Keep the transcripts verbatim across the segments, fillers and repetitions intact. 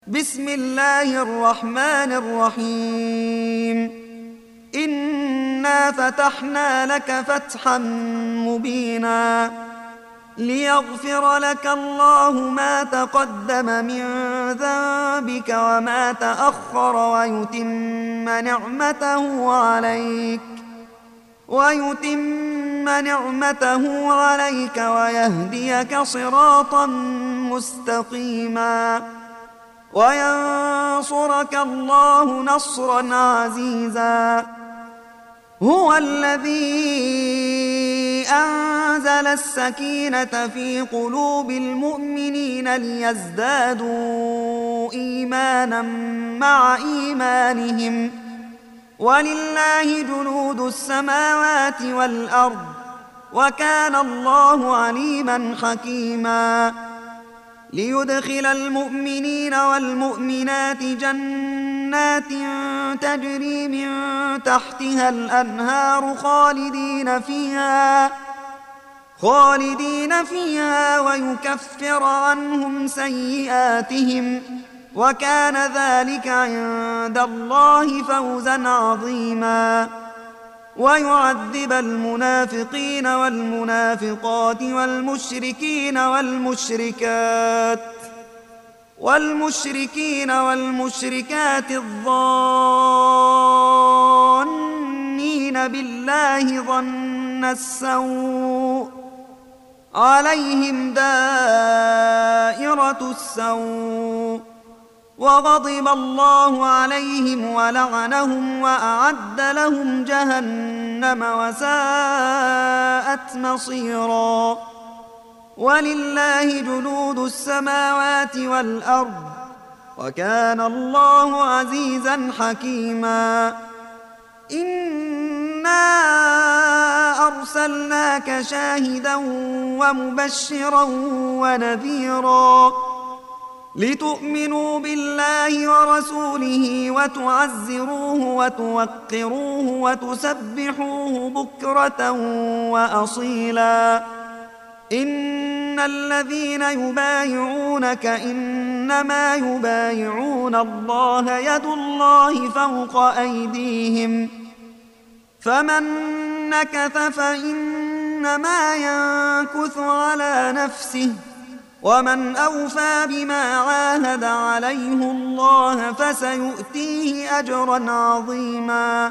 بسم الله الرحمن الرحيم إنا فتحنا لك فتحا مبينا ليغفر لك الله ما تقدم من ذنبك وما تأخر ويتم نعمته عليك ويتم نعمته عليك ويهديك صراطا مستقيما وينصرك الله نصرا عزيزا هو الذي أنزل السكينة في قلوب المؤمنين ليزدادوا إيمانا مع إيمانهم ولله جنود السماوات والأرض وكان الله عليما حكيما ليدخل المؤمنين والمؤمنات جنات تجري من تحتها الأنهار خالدين فيها خالدين فيها ويكفر عنهم سيئاتهم وكان ذلك عند الله فوزا عظيما ويعذب المنافقين والمنافقات والمشركين والمشركات والمشركين والمشركات الظانين بالله ظن السوء عليهم دائرة السوء وغضب الله عليهم ولعنهم وأعد لهم جهنم وساءت مصيرا ولله جنود السماوات والأرض وكان الله عزيزا حكيما إنا أرسلناك شاهدا ومبشرا ونذيرا لتؤمنوا بالله ورسوله وتعزروه وتوقروه وتسبحوه بكرة وأصيلا إن الذين يبايعونك إنما يبايعون الله يد الله فوق أيديهم فمن نكث فإنما ينكث على نفسه ومن أوفى بما عاهد عليه الله فسيؤتيه أجرا عظيما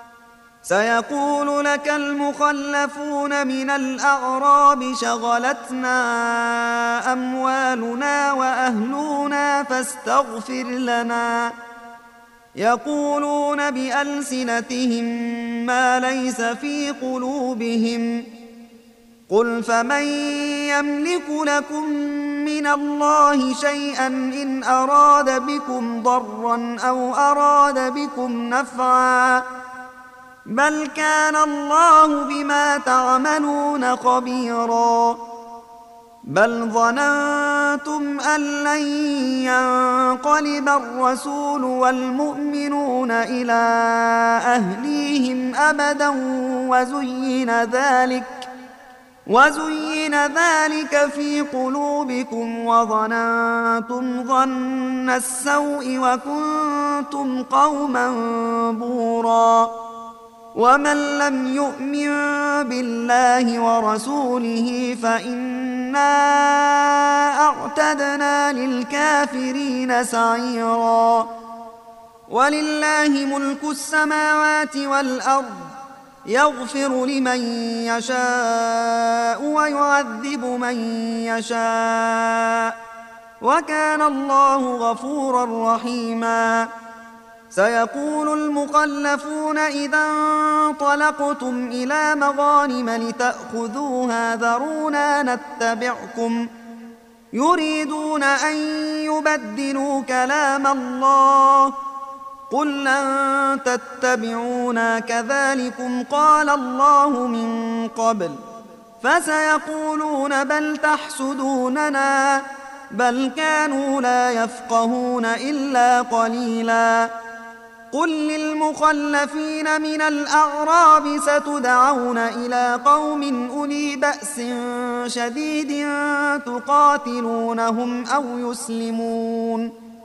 سيقول لك المخلفون من الأعراب شغلتنا أموالنا وأهلنا فاستغفر لنا يقولون بألسنتهم ما ليس في قلوبهم قل فمن يملك لكم من الله شيئا إن أراد بكم ضرا أو أراد بكم نفعا بل كان الله بما تعملون خبيرا بل ظننتم أن لن ينقلب الرسول والمؤمنون إلى أهليهم أبدا وزين ذلك وزين ذلك في قلوبكم وظننتم ظن السوء وكنتم قوما بورا ومن لم يؤمن بالله ورسوله فإنا أعتدنا للكافرين سعيرا ولله ملك السماوات والأرض يغفر لمن يشاء ويعذب من يشاء وكان الله غفورا رحيما سيقول المخلفون إذا انطلقتم إلى مغانم لتأخذوها ذرونا نتبعكم يريدون أن يبدلوا كلام الله قل لن تتبعونا كذلكم قال الله من قبل فسيقولون بل تحسدوننا بل كانوا لا يفقهون إلا قليلا قل للمخلفين من الأعراب ستدعون إلى قوم أولي بأس شديد تقاتلونهم أو يسلمون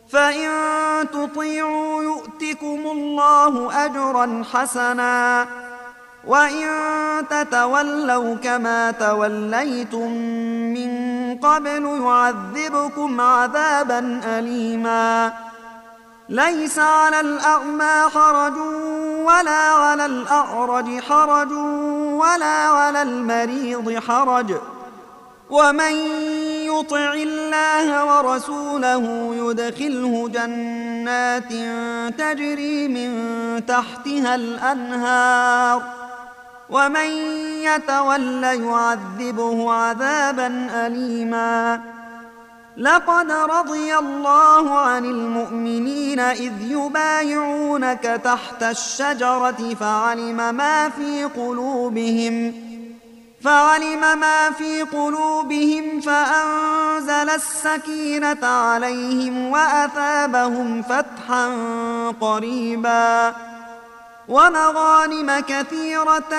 فإن تطيعوا يؤتكم الله أجرا حسنا وإن تتولوا كما توليتم من قبل يعذبكم عذابا أليما ليس على الأعمى حرج ولا على الأعرج حرج ولا على المريض حرج ومن يطع الله ورسوله يدخله جنات تجري من تحتها الأنهار ومن يتول يعذبه عذابا أليما لقد رضي الله عن المؤمنين إذ يبايعونك تحت الشجرة فعلم ما في قلوبهم فعلم ما في قلوبهم فأنزل السكينة عليهم وأثابهم فتحا قريبا ومغانم كثيرة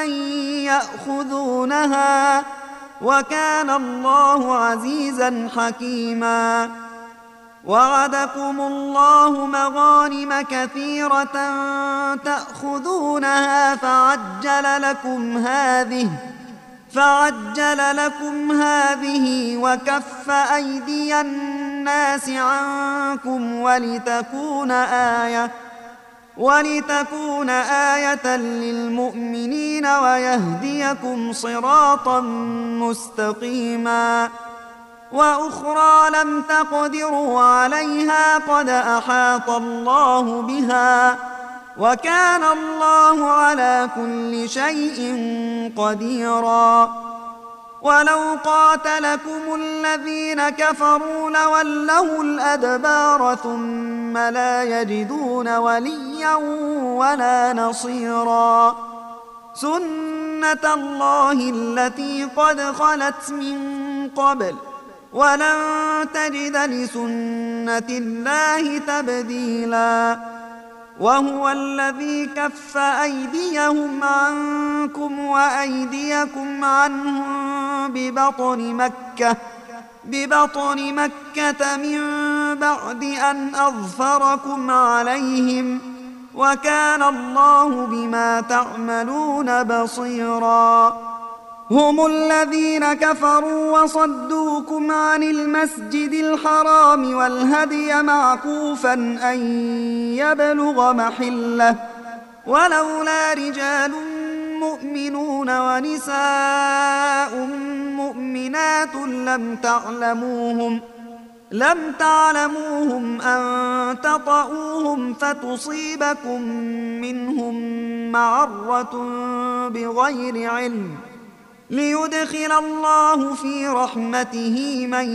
يأخذونها وكان الله عزيزا حكيما وعدكم الله مغانم كثيرة تأخذونها فعجل لكم هذه فعجل لكم هذه وكف أيدي الناس عنكم ولتكون آية ولتكون آية للمؤمنين ويهديكم صراطا مستقيما وأخرى لم تقدروا عليها قد أحاط الله بها وكان الله على كل شيء قديرا ولو قاتلكم الذين كفروا لولوا الأدبار ثم لا يجدون وليا ولا نصيرا سنة الله التي قد خلت من قبل ولن تجد لسنة الله تبديلا وهو الذي كف أيديهم عنكم وأيديكم عنهم ببطن مكة ببطن مكة من بعد أن أظفركم عليهم وكان الله بما تعملون بصيرا هم الذين كفروا وصدوكم عن المسجد الحرام والهدي معكوفا أن يبلغ محله ولولا رجال مؤمنون ونساء مؤمنات لم تعلموهم لم تعلموهم أن تطؤوهم فتصيبكم منهم معرة بغير علم ليدخل الله في رحمته من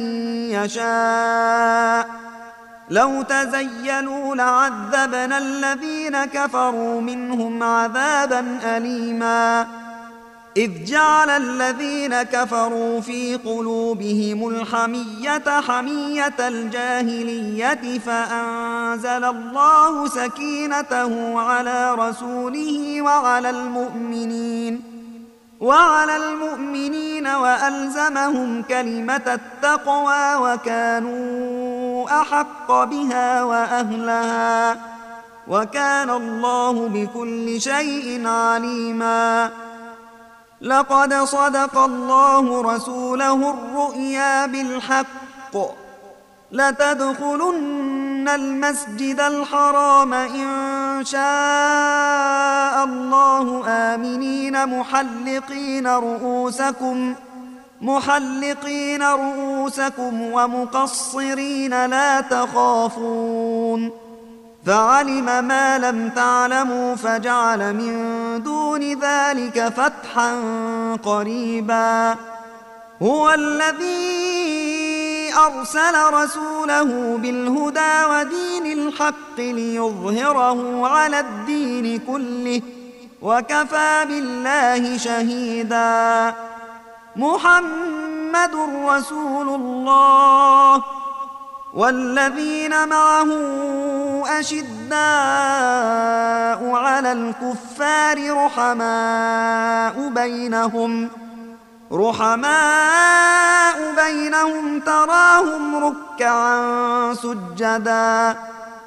يشاء لو تزينوا لعذبنا الذين كفروا منهم عذابا أليما إذ جعل الذين كفروا في قلوبهم الحمية حمية الجاهلية فأنزل الله سكينته على رسوله وعلى المؤمنين وعلى المؤمنين وألزمهم كلمة التقوى وكانوا أحق بها وأهلها وكان الله بكل شيء عليما لقد صدق الله رسوله الرؤيا بالحق لتدخلن المسجد الحرام إن شاء الله آمنين محلقين رؤوسكم محلقين رؤوسكم ومقصرين لا تخافون فعلم ما لم تعلموا فجعل من دون ذلك فتحا قريبا هو الذي أرسل رسوله بالهدى ودين الحق ليظهره على الدين كله وكفى بالله شهيدا محمد رسول الله والذين معه أشداء على الكفار رحماء بينهم رحماء بينهم تراهم ركعا سجدا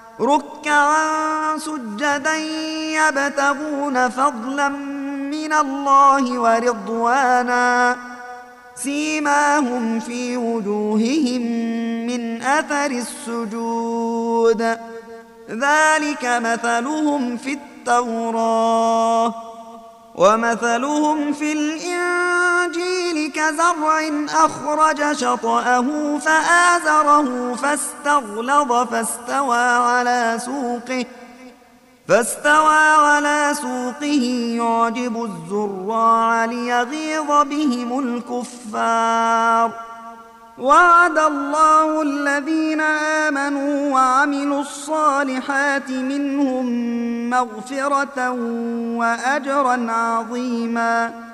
ركعا سجدا يبتغون فضلا من الله ورضوانا سيماهم في وجوههم من أثر السجود ذلك مثلهم في التوراة ومثلهم في الإنجيل كزرع أخرج شطأه فآزره فاستغلظ فاستوى على سوقه فاستوى على سوقه يعجب الزراع ليغيظ بهم الكفار وعد الله الذين آمنوا وعملوا الصالحات منهم مغفرة وأجرا عظيما